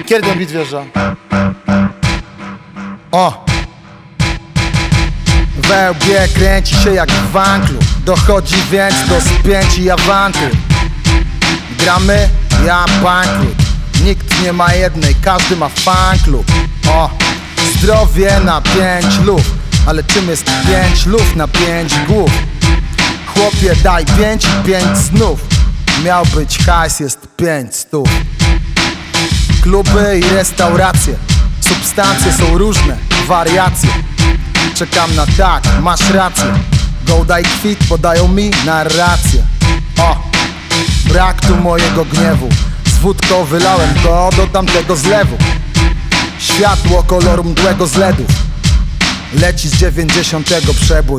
Kiedy ten beat wjeżdża? O! We łbie kręci się jak w wanklu. Dochodzi więc do spięć i awantur. Gramy? Ja bankrut. Nikt nie ma jednej, każdy ma fanklub. O! Zdrowie na 5 luf. Ale czym jest 5 luf na 5 głów? Chłopie, daj 5 i 5 znów. Miał być hajs, jest 500. Kluby i restauracje, substancje są różne, wariacje. Czekam na tak, masz rację. Gołda i kwit podają mi narrację. O! Brak tu mojego gniewu. Z wódką wylałem go do tamtego zlewu. Światło koloru mdłego z LEDów leci z 90 przebój.